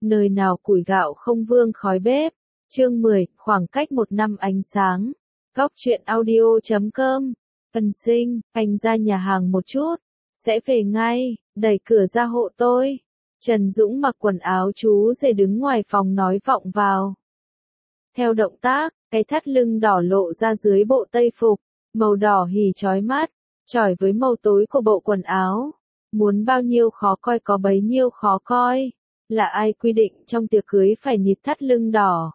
Nơi nào củi gạo không vương khói bếp. Chương 10, khoảng cách một năm ánh sáng. Góc truyện audio.com. Ân Sinh, anh ra nhà hàng một chút, sẽ về ngay, đẩy cửa ra hộ tôi. Trần Dũng mặc quần áo chú rể đứng ngoài phòng nói vọng vào. Theo động tác, cái thắt lưng đỏ lộ ra dưới bộ tây phục, màu đỏ hì chói mắt, chỏi với màu tối của bộ quần áo. Muốn bao nhiêu khó coi có bấy nhiêu khó coi. Là ai quy định trong tiệc cưới phải nịt thắt lưng đỏ?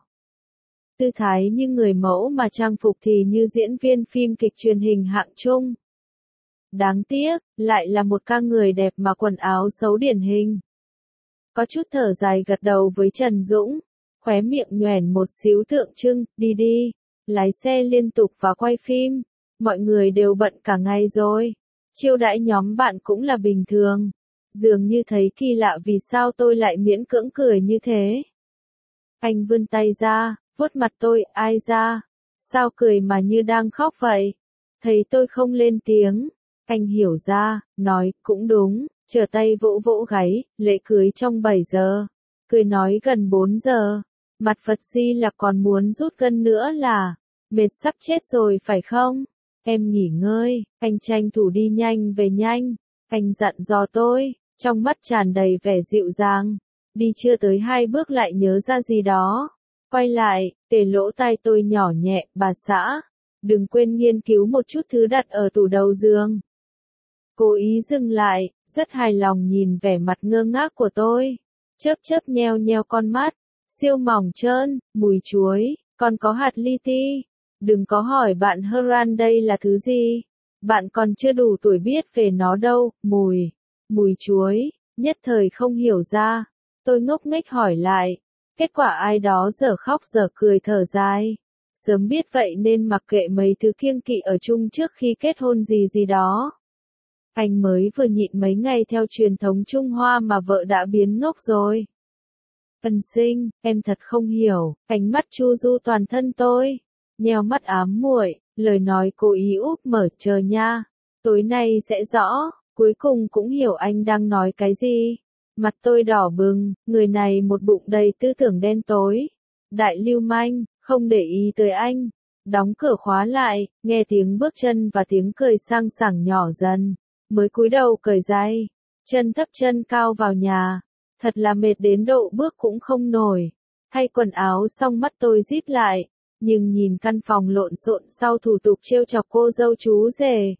Tư thái như người mẫu mà trang phục thì như diễn viên phim kịch truyền hình hạng trung. Đáng tiếc, lại là một ca người đẹp mà quần áo xấu điển hình. Có chút thở dài gật đầu với Trần Dũng, khóe miệng nhoẻn một xíu tượng trưng, đi đi, lái xe liên tục và quay phim, mọi người đều bận cả ngày rồi, chiêu đãi nhóm bạn cũng là bình thường, dường như thấy kỳ lạ vì sao tôi lại miễn cưỡng cười như thế. Anh vươn tay ra, vuốt mặt tôi, ai ra, sao cười mà như đang khóc vậy, thấy tôi không lên tiếng, anh hiểu ra, nói, cũng đúng. Trở tay vỗ vỗ gáy, lễ cưới trong 7 giờ. Cười nói gần 4 giờ. Mặt Phật Di là còn muốn rút gân nữa là. Mệt sắp chết rồi phải không? Em nghỉ ngơi, anh tranh thủ đi nhanh về nhanh. Anh dặn dò tôi, trong mắt tràn đầy vẻ dịu dàng. Đi chưa tới 2 bước lại nhớ ra gì đó. Quay lại, tề lỗ tai tôi nhỏ nhẹ, bà xã. Đừng quên nghiên cứu một chút thứ đặt ở tủ đầu giường. Cố ý dừng lại, rất hài lòng nhìn vẻ mặt ngơ ngác của tôi. Chớp chớp nheo nheo con mắt, siêu mỏng trơn, mùi chuối, còn có hạt li ti. Đừng có hỏi bạn Haran đây là thứ gì. Bạn còn chưa đủ tuổi biết về nó đâu, mùi chuối, nhất thời không hiểu ra. Tôi ngốc nghếch hỏi lại. Kết quả ai đó dở khóc dở cười thở dài. Sớm biết vậy nên mặc kệ mấy thứ kiêng kỵ ở chung trước khi kết hôn gì đó. Anh mới vừa nhịn mấy ngày theo truyền thống Trung Hoa mà vợ đã biến ngốc rồi. Ân Sinh, em thật không hiểu, ánh mắt chu du toàn thân tôi. Nheo mắt ám muội, lời nói cố ý úp mở, chờ nha. Tối nay sẽ rõ, cuối cùng cũng hiểu anh đang nói cái gì. Mặt tôi đỏ bừng, người này một bụng đầy tư tưởng đen tối. Đại lưu manh, không để ý tới anh. Đóng cửa khóa lại, nghe tiếng bước chân và tiếng cười sang sảng nhỏ dần. Mới cúi đầu cởi giày, chân thấp chân cao vào nhà, thật là mệt đến độ bước cũng không nổi. Thay quần áo xong mắt tôi díp lại, nhưng nhìn căn phòng lộn xộn sau thủ tục trêu chọc cô dâu chú rể.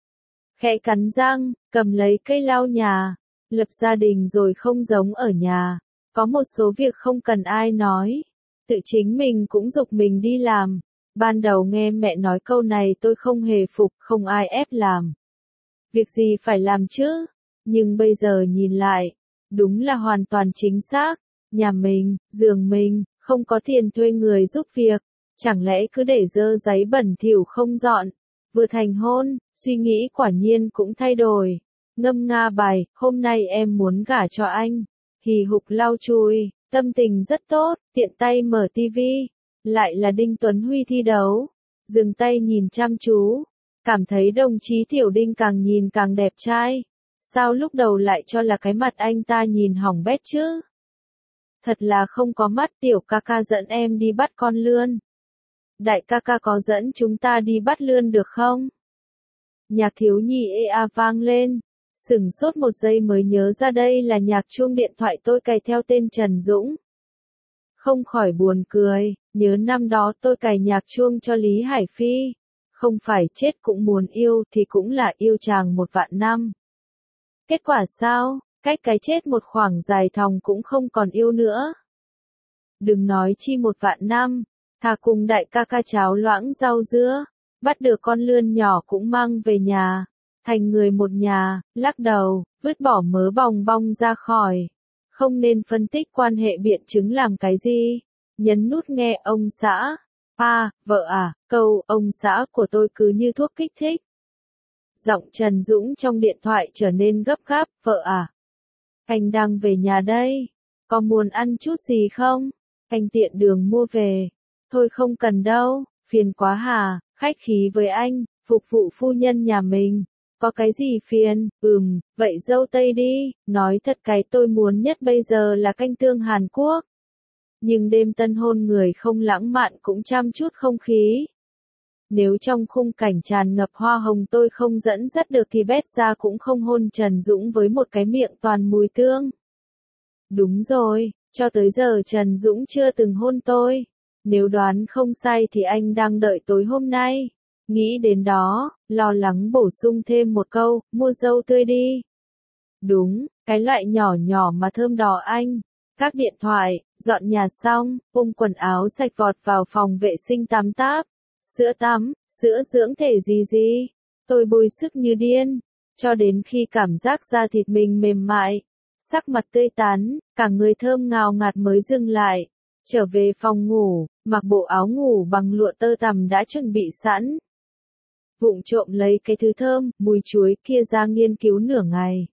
Khẽ cắn răng, cầm lấy cây lau nhà, lập gia đình rồi không giống ở nhà, có một số việc không cần ai nói, tự chính mình cũng giục mình đi làm. Ban đầu nghe mẹ nói câu này tôi không hề phục, không ai ép làm. Việc gì phải làm chứ? Nhưng bây giờ nhìn lại, đúng là hoàn toàn chính xác. Nhà mình, giường mình, không có tiền thuê người giúp việc. Chẳng lẽ cứ để dơ giấy bẩn thỉu không dọn? Vừa thành hôn, suy nghĩ quả nhiên cũng thay đổi. Ngâm nga bài, hôm nay em muốn gả cho anh. Hì hục lau chùi, tâm tình rất tốt, tiện tay mở tivi. Lại là Đinh Tuấn Huy thi đấu. Dừng tay nhìn chăm chú. Cảm thấy đồng chí Tiểu Đinh càng nhìn càng đẹp trai. Sao lúc đầu lại cho là cái mặt anh ta nhìn hỏng bét chứ? Thật là không có mắt. Tiểu ca ca dẫn em đi bắt con lươn. Đại ca ca có dẫn chúng ta đi bắt lươn được không? Nhạc thiếu nhi ea vang lên. Sửng sốt một giây mới nhớ ra đây là nhạc chuông điện thoại tôi cài theo tên Trần Dũng. Không khỏi buồn cười, nhớ năm đó tôi cài nhạc chuông cho Lý Hải Phi. Không phải chết cũng muốn yêu thì cũng là yêu chàng 1.000.000 năm. Kết quả sao? Cách cái chết một khoảng dài thòng cũng không còn yêu nữa. Đừng nói chi 1.000.000 năm, thà cùng đại ca ca cháo loãng rau dưa, bắt được con lươn nhỏ cũng mang về nhà, thành người một nhà, lắc đầu, vứt bỏ mớ bòng bong ra khỏi. Không nên phân tích quan hệ biện chứng làm cái gì. Nhấn nút nghe ông xã. Vợ à, câu ông xã của tôi cứ như thuốc kích thích. Giọng Trần Dũng trong điện thoại trở nên gấp gáp, vợ à. Anh đang về nhà đây. Có muốn ăn chút gì không? Anh tiện đường mua về. Thôi không cần đâu, phiền quá hà, khách khí với anh, phục vụ phu nhân nhà mình. Có cái gì phiền? Vậy dâu tây đi, nói thật cái tôi muốn nhất bây giờ là canh tương Hàn Quốc. Nhưng đêm tân hôn người không lãng mạn cũng chăm chút không khí. Nếu trong khung cảnh tràn ngập hoa hồng tôi không dẫn dắt được thì bét ra cũng không hôn Trần Dũng với một cái miệng toàn mùi tương. Đúng rồi, cho tới giờ Trần Dũng chưa từng hôn tôi. Nếu đoán không sai thì anh đang đợi tối hôm nay. Nghĩ đến đó, lo lắng bổ sung thêm một câu, mua dâu tươi đi. Đúng, cái loại nhỏ nhỏ mà thơm đỏ anh. Các điện thoại, dọn nhà xong, ôm quần áo sạch vọt vào phòng vệ sinh tắm táp. Sữa tắm, sữa dưỡng thể gì. Tôi bôi sức như điên, cho đến khi cảm giác da thịt mình mềm mại, sắc mặt tươi tắn, cả người thơm ngào ngạt mới dừng lại. Trở về phòng ngủ, mặc bộ áo ngủ bằng lụa tơ tằm đã chuẩn bị sẵn. Vụng trộm lấy cái thứ thơm, mùi chuối kia ra nghiên cứu nửa ngày.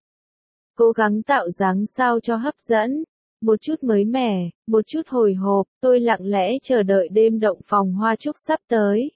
Cố gắng tạo dáng sao cho hấp dẫn. Một chút mới mẻ, một chút hồi hộp, tôi lặng lẽ chờ đợi đêm động phòng hoa trúc sắp tới.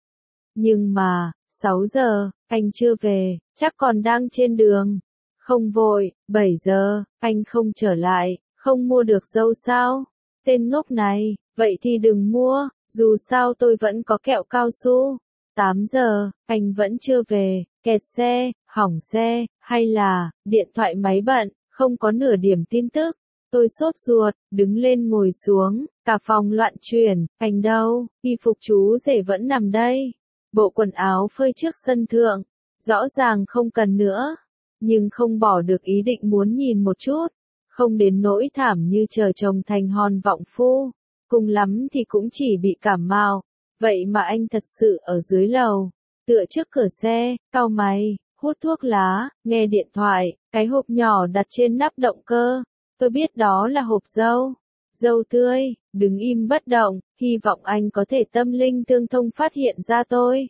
Nhưng mà, 6 giờ, anh chưa về, chắc còn đang trên đường. Không vội, 7 giờ, anh không trở lại, không mua được dâu sao? Tên ngốc này, vậy thì đừng mua, dù sao tôi vẫn có kẹo cao su. 8 giờ, anh vẫn chưa về, kẹt xe, hỏng xe, hay là, điện thoại máy bận, không có nửa điểm tin tức. Tôi sốt ruột, đứng lên ngồi xuống, cả phòng loạn chuyển, anh đâu, y phục chú rể vẫn nằm đây. Bộ quần áo phơi trước sân thượng, rõ ràng không cần nữa, nhưng không bỏ được ý định muốn nhìn một chút, không đến nỗi thảm như chờ chồng thành hòn vọng phu, cùng lắm thì cũng chỉ bị cảm mạo, vậy mà anh thật sự ở dưới lầu, tựa trước cửa xe, cau mày, hút thuốc lá, nghe điện thoại, cái hộp nhỏ đặt trên nắp động cơ. Tôi biết đó là hộp dâu. Dâu tươi, đứng im bất động, hy vọng anh có thể tâm linh tương thông phát hiện ra tôi.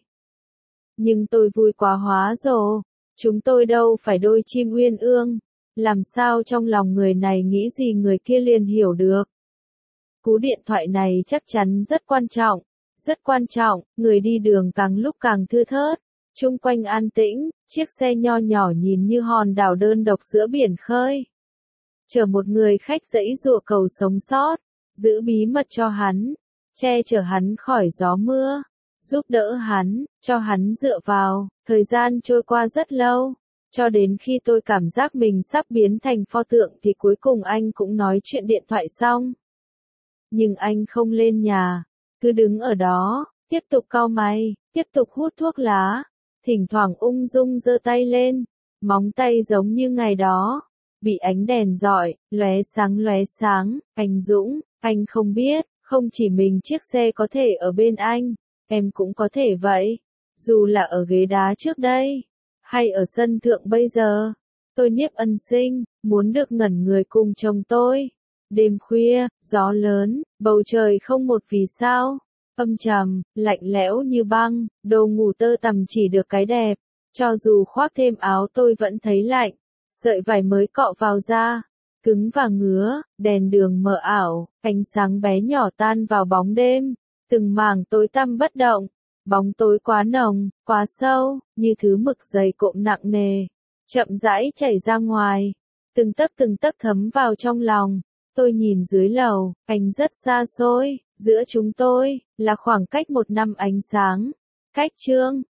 Nhưng tôi vui quá hóa rồ. Chúng tôi đâu phải đôi chim uyên ương. Làm sao trong lòng người này nghĩ gì người kia liền hiểu được. Cú điện thoại này chắc chắn rất quan trọng. Rất quan trọng, người đi đường càng lúc càng thưa thớt. Chung quanh an tĩnh, chiếc xe nho nhỏ nhìn như hòn đảo đơn độc giữa biển khơi. Chở một người khách dãy dụa cầu sống sót, giữ bí mật cho hắn, che chở hắn khỏi gió mưa, giúp đỡ hắn, cho hắn dựa vào. Thời gian trôi qua rất lâu, cho đến khi tôi cảm giác mình sắp biến thành pho tượng thì cuối cùng anh cũng nói chuyện điện thoại xong. Nhưng anh không lên nhà, cứ đứng ở đó, tiếp tục cau mày, tiếp tục hút thuốc lá, thỉnh thoảng ung dung giơ tay lên, móng tay giống như ngày đó. Bị ánh đèn rọi, lóe sáng, anh Dũng, anh không biết, không chỉ mình chiếc xe có thể ở bên anh, em cũng có thể vậy, dù là ở ghế đá trước đây, hay ở sân thượng bây giờ. Tôi Nhiếp Ân Sinh, muốn được ngẩn người cùng chồng tôi. Đêm khuya, gió lớn, bầu trời không một vì sao, âm trầm, lạnh lẽo như băng, đồ ngủ tơ tằm chỉ được cái đẹp, cho dù khoác thêm áo tôi vẫn thấy lạnh. Sợi vải mới cọ vào da, cứng và ngứa, đèn đường mờ ảo, ánh sáng bé nhỏ tan vào bóng đêm, từng mảng tối tăm bất động, bóng tối quá nồng, quá sâu, như thứ mực dày cộm nặng nề, chậm rãi chảy ra ngoài, từng tấc thấm vào trong lòng. Tôi nhìn dưới lầu, anh rất xa xôi, giữa chúng tôi, là khoảng cách 1 năm ánh sáng. Cách chương